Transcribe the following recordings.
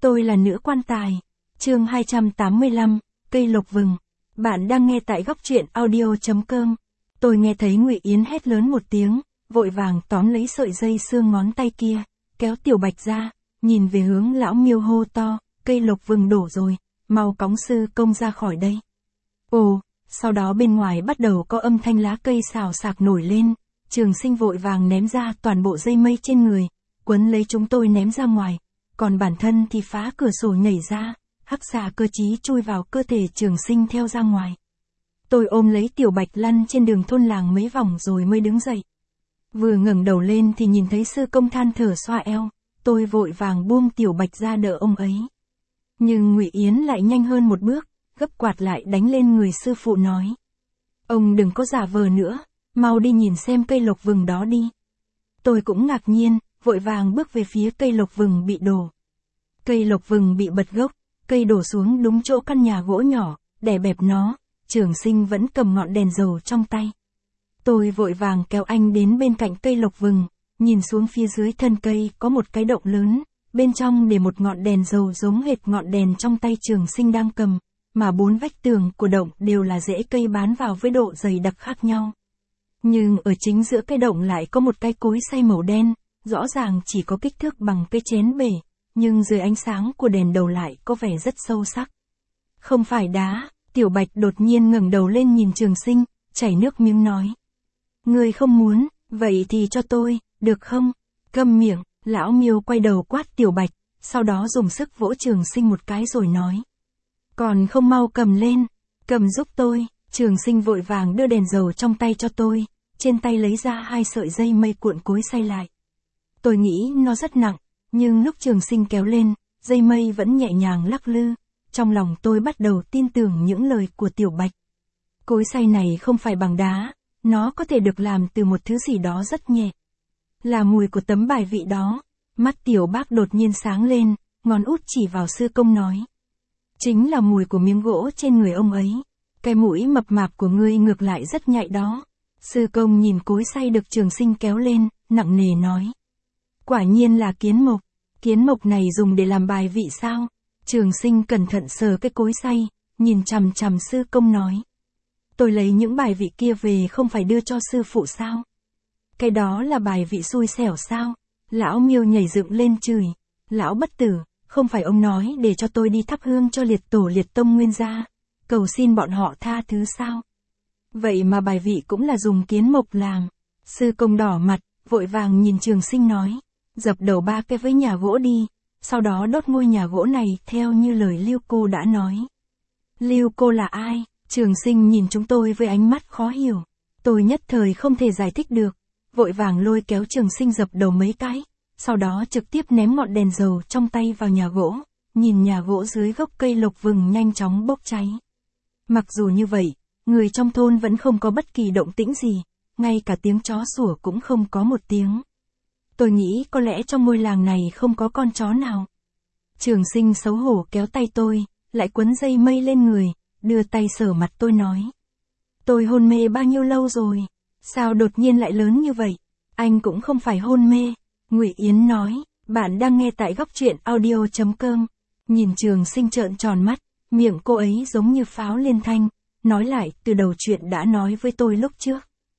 Tôi là nữ quan tài. Chương 285, cây lộc vừng. Bạn đang nghe tại góc truyện audio.com. Tôi nghe thấy Ngụy Yến hét lớn một tiếng, vội vàng tóm lấy sợi dây xương ngón tay kia, kéo Tiểu Bạch ra, nhìn về hướng lão Miêu hô to, cây lộc vừng đổ rồi, mau cõng sư công ra khỏi đây. Ồ, sau đó bên ngoài bắt đầu có âm thanh lá cây xào xạc nổi lên, Trường Sinh vội vàng ném ra toàn bộ dây mây trên người, quấn lấy chúng tôi ném ra ngoài, còn bản thân thì phá cửa sổ nhảy ra, hắc xà cơ chí chui vào cơ thể Trường Sinh theo ra ngoài. Tôi ôm lấy Tiểu Bạch lăn trên đường thôn làng mấy vòng rồi mới đứng dậy. Vừa ngẩng đầu lên thì nhìn thấy sư công than thở xoa eo, tôi vội vàng buông Tiểu Bạch ra đỡ ông ấy. Nhưng Ngụy Yến lại nhanh hơn một bước, gấp quạt lại đánh lên người sư phụ nói. Ông đừng có giả vờ nữa, mau đi nhìn xem cây lộc vừng đó đi. Tôi cũng ngạc nhiên, vội vàng bước về phía cây lộc vừng bị đổ. Cây lộc vừng bị bật gốc, cây đổ xuống đúng chỗ căn nhà gỗ nhỏ, đè bẹp nó, Trường Sinh vẫn cầm ngọn đèn dầu trong tay. Tôi vội vàng kéo anh đến bên cạnh cây lộc vừng, nhìn xuống phía dưới thân cây có một cái động lớn, bên trong để một ngọn đèn dầu giống hệt ngọn đèn trong tay Trường Sinh đang cầm, mà bốn vách tường của động đều là rễ cây bám vào với độ dày đặc khác nhau. Nhưng ở chính giữa cái động lại có một cái cối xay màu đen, rõ ràng chỉ có kích thước bằng cái chén bể, nhưng dưới ánh sáng của đèn đầu lại có vẻ rất sâu sắc. Không phải đá, Tiểu Bạch đột nhiên ngẩng đầu lên nhìn Trường Sinh, chảy nước miếng nói. Ngươi không muốn, vậy thì cho tôi, được không? Câm miệng, lão Miêu quay đầu quát Tiểu Bạch, sau đó dùng sức vỗ Trường Sinh một cái rồi nói. Còn không mau cầm lên, cầm giúp tôi. Trường Sinh vội vàng đưa đèn dầu trong tay cho tôi, trên tay lấy ra 2 sợi dây mây cuộn cối xay lại. Tôi nghĩ nó rất nặng, nhưng lúc Trường Sinh kéo lên, dây mây vẫn nhẹ nhàng lắc lư, trong lòng tôi bắt đầu tin tưởng những lời của Tiểu Bạch. Cối xay này không phải bằng đá, nó có thể được làm từ một thứ gì đó rất nhẹ. Là mùi của tấm bài vị đó. Mắt Tiểu Bác đột nhiên sáng lên, ngón út chỉ vào sư công nói. Chính là mùi của miếng gỗ trên người ông ấy. Cái mũi mập mạp của ngươi ngược lại rất nhạy đó. Sư công nhìn cối xay được Trường Sinh kéo lên, nặng nề nói. Quả nhiên là kiến mộc. Kiến mộc này dùng để làm bài vị sao? Trường Sinh cẩn thận sờ cái cối xay, nhìn chằm chằm sư công nói. Tôi lấy những bài vị kia về không phải đưa cho sư phụ sao? Cái đó là bài vị xui xẻo sao? Lão Miêu nhảy dựng lên chửi. Lão bất tử, không phải ông nói để cho tôi đi thắp hương cho liệt tổ liệt tông nguyên gia, cầu xin bọn họ tha thứ sao? Vậy mà bài vị cũng là dùng kiến mộc làm. Sư công đỏ mặt, vội vàng nhìn Trường Sinh nói. Dập đầu 3 cái với nhà gỗ đi, sau đó đốt ngôi nhà gỗ này theo như lời Lưu cô đã nói. Lưu cô là ai? Trường Sinh nhìn chúng tôi với ánh mắt khó hiểu. Tôi nhất thời không thể giải thích được, vội vàng lôi kéo Trường Sinh dập đầu mấy cái, sau đó trực tiếp ném ngọn đèn dầu trong tay vào nhà gỗ, nhìn nhà gỗ dưới gốc cây lộc vừng nhanh chóng bốc cháy. Mặc dù như vậy, người trong thôn vẫn không có bất kỳ động tĩnh gì, ngay cả tiếng chó sủa cũng không có một tiếng. Tôi nghĩ có lẽ trong ngôi làng này không có con chó nào. Trường Sinh xấu hổ kéo tay tôi, lại quấn dây mây lên người, đưa tay sờ mặt tôi nói. Tôi hôn mê bao nhiêu lâu rồi? Sao đột nhiên lại lớn như vậy? Anh cũng không phải hôn mê. Ngụy Yến nói, bạn đang nghe tại góc truyện audio.com. Nhìn Trường Sinh trợn tròn mắt, miệng cô ấy giống như pháo liên thanh, nói lại từ đầu chuyện đã nói với tôi lúc trước.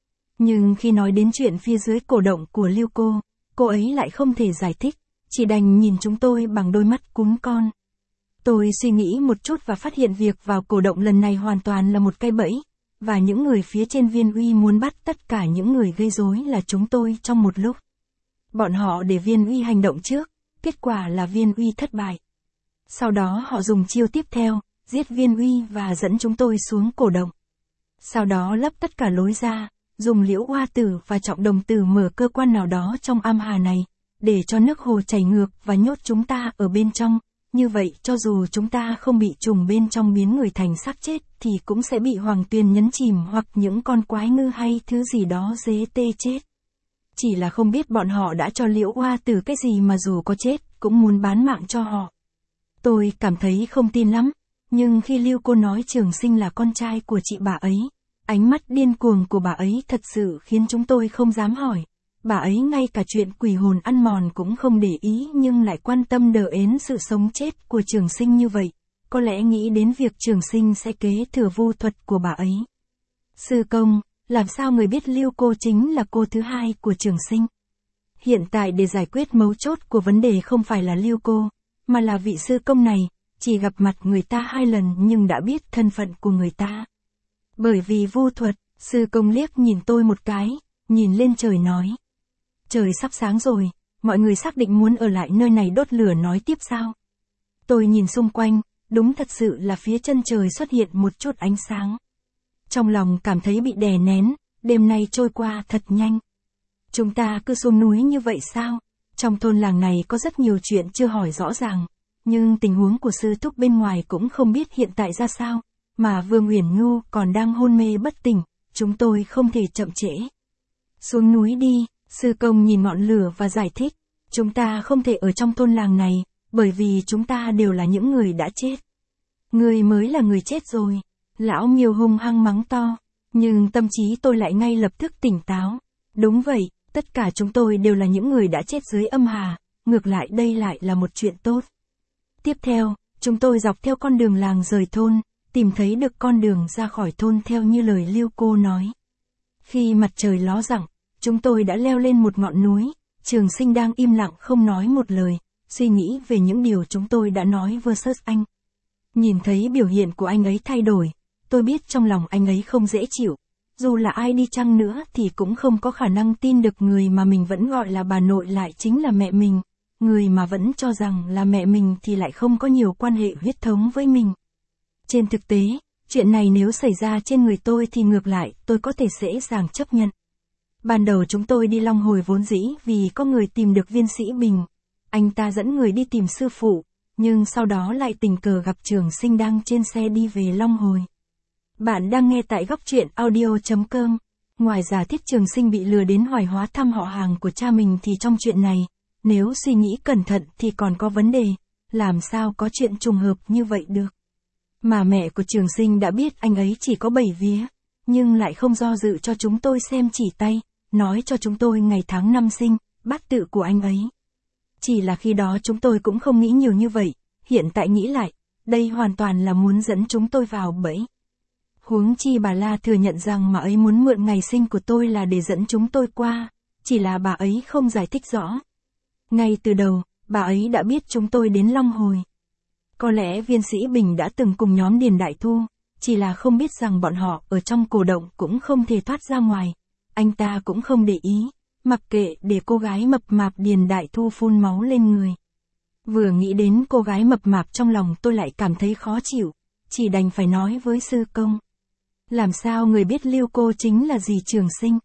Nhưng khi nói đến chuyện phía dưới cổ động của Lưu cô ấy lại không thể giải thích, chỉ đành nhìn chúng tôi bằng đôi mắt cún con. Tôi suy nghĩ một chút và phát hiện việc vào cổ động lần này hoàn toàn là một cái bẫy, và những người phía trên Viên Uy muốn bắt tất cả những người gây rối là chúng tôi trong một lúc. Bọn họ để Viên Uy hành động trước, kết quả là Viên Uy thất bại. Sau đó họ dùng chiêu tiếp theo, giết Viên Uy và dẫn chúng tôi xuống cổ động. Sau đó lấp tất cả lối ra, dùng Liễu Hoa Tử và Trọng Đồng Tử mở cơ quan nào đó trong am hà này, để cho nước hồ chảy ngược và nhốt chúng ta ở bên trong. Như vậy cho dù chúng ta không bị trùng bên trong biến người thành xác chết thì cũng sẽ bị Hoàng Tuyền nhấn chìm hoặc những con quái ngư hay thứ gì đó dế tê chết. Chỉ là không biết bọn họ đã cho Liễu Hoa Tử cái gì mà dù có chết cũng muốn bán mạng cho họ. Tôi cảm thấy không tin lắm, nhưng khi Lưu cô nói Trường Sinh là con trai của chị bà ấy, ánh mắt điên cuồng của bà ấy thật sự khiến chúng tôi không dám hỏi. bà ấy ngay cả chuyện quỷ hồn ăn mòn cũng không để ý nhưng lại quan tâm đờ ến sự sống chết của Trường Sinh như vậy, có lẽ nghĩ đến việc Trường Sinh sẽ kế thừa vu thuật của bà ấy. Sư công, làm sao người biết Lưu cô chính là cô thứ hai của Trường Sinh? Hiện tại để giải quyết mấu chốt của vấn đề không phải là Lưu cô, mà là vị sư công này, chỉ gặp mặt người ta 2 lần nhưng đã biết thân phận của người ta. Bởi vì vu thuật, sư công liếc nhìn tôi một cái, nhìn lên trời nói. Trời sắp sáng rồi, mọi người xác định muốn ở lại nơi này đốt lửa nói tiếp sao? Tôi nhìn xung quanh, đúng thật sự là phía chân trời xuất hiện một chút ánh sáng. Trong lòng cảm thấy bị đè nén, đêm nay trôi qua thật nhanh. Chúng ta cứ xuống núi như vậy sao? Trong thôn làng này có rất nhiều chuyện chưa hỏi rõ ràng, nhưng tình huống của sư thúc bên ngoài cũng không biết hiện tại ra sao, mà Vương Uyển Nhu còn đang hôn mê bất tỉnh, chúng tôi không thể chậm trễ. Xuống núi đi, sư công nhìn ngọn lửa và giải thích, chúng ta không thể ở trong thôn làng này, bởi vì chúng ta đều là những người đã chết. Người mới là người chết rồi. Lão Miêu hung hăng mắng to, nhưng tâm trí tôi lại ngay lập tức tỉnh táo. Đúng vậy, tất cả chúng tôi đều là những người đã chết dưới âm hà, ngược lại đây lại là một chuyện tốt. Tiếp theo, chúng tôi dọc theo con đường làng rời thôn, tìm thấy được con đường ra khỏi thôn theo như lời Lưu cô nói. Khi mặt trời ló rạng, chúng tôi đã leo lên một ngọn núi, Trường Sinh đang im lặng không nói một lời, suy nghĩ về những điều chúng tôi đã nói versus anh. Nhìn thấy biểu hiện của anh ấy thay đổi, tôi biết trong lòng anh ấy không dễ chịu. Dù là ai đi chăng nữa thì cũng không có khả năng tin được người mà mình vẫn gọi là bà nội lại chính là mẹ mình. Người mà vẫn cho rằng là mẹ mình thì lại không có nhiều quan hệ huyết thống với mình. Trên thực tế, chuyện này nếu xảy ra trên người tôi thì ngược lại tôi có thể dễ dàng chấp nhận. Ban đầu chúng tôi đi Long Hồi vốn dĩ vì có người tìm được Viên Sĩ Bình. Anh ta dẫn người đi tìm sư phụ, nhưng sau đó lại tình cờ gặp Trường Sinh đang trên xe đi về Long Hồi. Bạn đang nghe tại góc truyện audio.com. Ngoài giả thiết Trường Sinh bị lừa đến Hoài Hóa thăm họ hàng của cha mình thì trong chuyện này, nếu suy nghĩ cẩn thận thì còn có vấn đề, làm sao có chuyện trùng hợp như vậy được. Mà mẹ của Trường Sinh đã biết anh ấy chỉ có 7 vía, nhưng lại không do dự cho chúng tôi xem chỉ tay, nói cho chúng tôi ngày tháng năm sinh, bát tự của anh ấy. Chỉ là khi đó chúng tôi cũng không nghĩ nhiều như vậy, hiện tại nghĩ lại, đây hoàn toàn là muốn dẫn chúng tôi vào bẫy. Huống chi bà La thừa nhận rằng mà ấy muốn mượn ngày sinh của tôi là để dẫn chúng tôi qua, chỉ là bà ấy không giải thích rõ. Ngay từ đầu, bà ấy đã biết chúng tôi đến Long Hồi. Có lẽ Viên Sĩ Bình đã từng cùng nhóm Điền Đại Thu, chỉ là không biết rằng bọn họ ở trong cổ động cũng không thể thoát ra ngoài. Anh ta cũng không để ý, mặc kệ để cô gái mập mạp Điền Đại Thu phun máu lên người. Vừa nghĩ đến cô gái mập mạp trong lòng tôi lại cảm thấy khó chịu, chỉ đành phải nói với sư công. Làm sao người biết Lưu cô chính là dì Trường Sinh?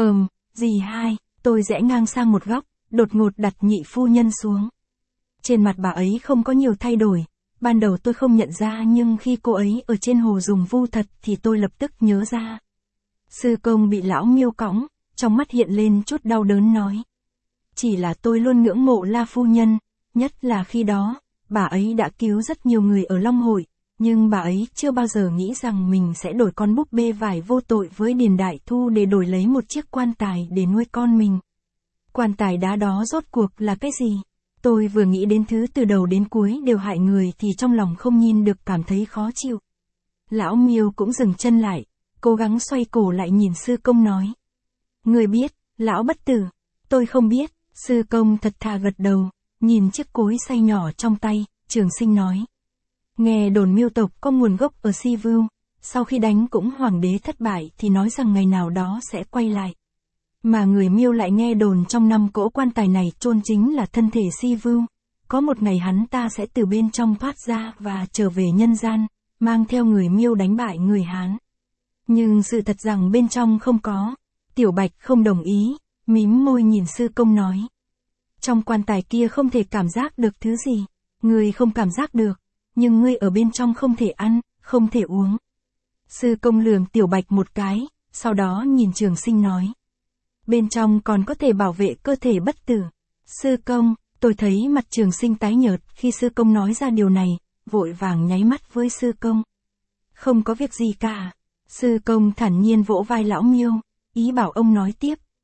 Dì hai, tôi rẽ ngang sang một góc, đột ngột đặt nhị phu nhân xuống. Trên mặt bà ấy không có nhiều thay đổi, ban đầu tôi không nhận ra nhưng khi cô ấy ở trên hồ dùng vu thật thì tôi lập tức nhớ ra. Sư công bị lão Miêu cõng, trong mắt hiện lên chút đau đớn nói. Chỉ là tôi luôn ngưỡng mộ La phu nhân, nhất là khi đó, bà ấy đã cứu rất nhiều người ở Long Hội, nhưng bà ấy chưa bao giờ nghĩ rằng mình sẽ đổi con búp bê vải vô tội với Điền Đại Thu để đổi lấy một chiếc quan tài để nuôi con mình. Quan tài đá đó rốt cuộc là cái gì? Tôi vừa nghĩ đến thứ từ đầu đến cuối đều hại người thì trong lòng không nhìn được cảm thấy khó chịu. Lão Miêu cũng dừng chân lại, cố gắng xoay cổ lại nhìn sư công nói. Người biết, lão bất tử. Tôi không biết, sư công thật thà gật đầu, nhìn chiếc cối xay nhỏ trong tay, Trường Sinh nói. Nghe đồn Miêu tộc có nguồn gốc ở Si Vưu, sau khi đánh cũng hoàng đế thất bại thì nói rằng ngày nào đó sẽ quay lại. Mà người Miêu lại nghe đồn trong 5 cỗ quan tài này chôn chính là thân thể Si Vưu, có một ngày hắn ta sẽ từ bên trong thoát ra và trở về nhân gian, mang theo người Miêu đánh bại người Hán. Nhưng sự thật rằng bên trong không có. Tiểu Bạch không đồng ý, mím môi nhìn sư công nói. Trong quan tài kia không thể cảm giác được thứ gì, ngươi không cảm giác được, nhưng ngươi ở bên trong không thể ăn, không thể uống. Sư công lườm Tiểu Bạch một cái, sau đó nhìn Trường Sinh nói. Bên trong còn có thể bảo vệ cơ thể bất tử. Sư công, tôi thấy mặt Trường Sinh tái nhợt khi sư công nói ra điều này, vội vàng nháy mắt với sư công. Không có việc gì cả. Sư công thản nhiên vỗ vai lão Miêu, ý bảo ông nói tiếp,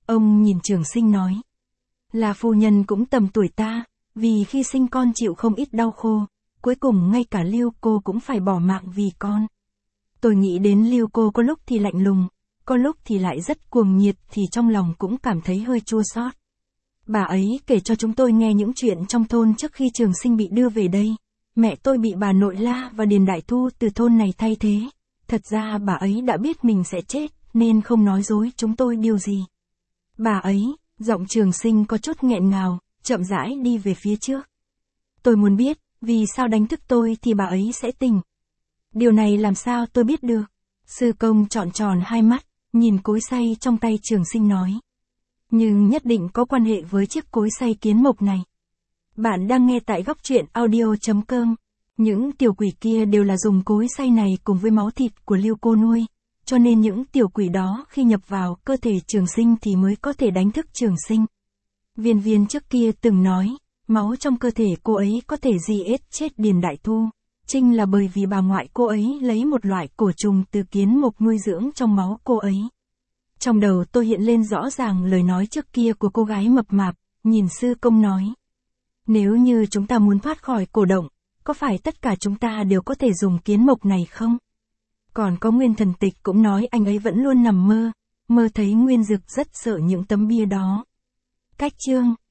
Ông nhìn Trường Sinh nói. Là phu nhân cũng tầm tuổi ta, vì khi sinh con chịu không ít đau khổ, cuối cùng ngay cả Lưu cô cũng phải bỏ mạng vì con. Tôi nghĩ đến Lưu cô có lúc thì lạnh lùng, có lúc thì lại rất cuồng nhiệt thì trong lòng cũng cảm thấy hơi chua xót. Bà ấy kể cho chúng tôi nghe những chuyện trong thôn trước khi Trường Sinh bị đưa về đây. Mẹ tôi bị bà nội La và Điền Đại Thu từ thôn này thay thế. Thật ra bà ấy đã biết mình sẽ chết, nên không nói dối chúng tôi điều gì. Bà ấy, giọng Trường Sinh có chút nghẹn ngào, chậm rãi đi về phía trước. Tôi muốn biết, vì sao đánh thức tôi thì bà ấy sẽ tỉnh. Điều này làm sao tôi biết được? Sư công trọn tròn hai mắt, nhìn cối xay trong tay Trường Sinh nói. Nhưng nhất định có quan hệ với chiếc cối xay kiến mộc này. Bạn đang nghe tại góc truyện audio.com. Những tiểu quỷ kia đều là dùng cối xay này cùng với máu thịt của Lưu cô nuôi. Cho nên những tiểu quỷ đó khi nhập vào cơ thể Trường Sinh thì mới có thể đánh thức Trường Sinh. Viên Viên trước kia từng nói, máu trong cơ thể cô ấy có thể giết chết Điền Đại Thu. Chính là bởi vì bà ngoại cô ấy lấy một loại cổ trùng từ kiến mộc nuôi dưỡng trong máu cô ấy. Trong đầu tôi hiện lên rõ ràng lời nói trước kia của cô gái mập mạp, nhìn sư công nói. Nếu như chúng ta muốn thoát khỏi cổ động, có phải tất cả chúng ta đều có thể dùng kiến mộc này không? Còn có Nguyên Thần Tịch cũng nói anh ấy vẫn luôn nằm mơ, mơ thấy Nguyên Dực rất sợ những tấm bia đó. Cách chương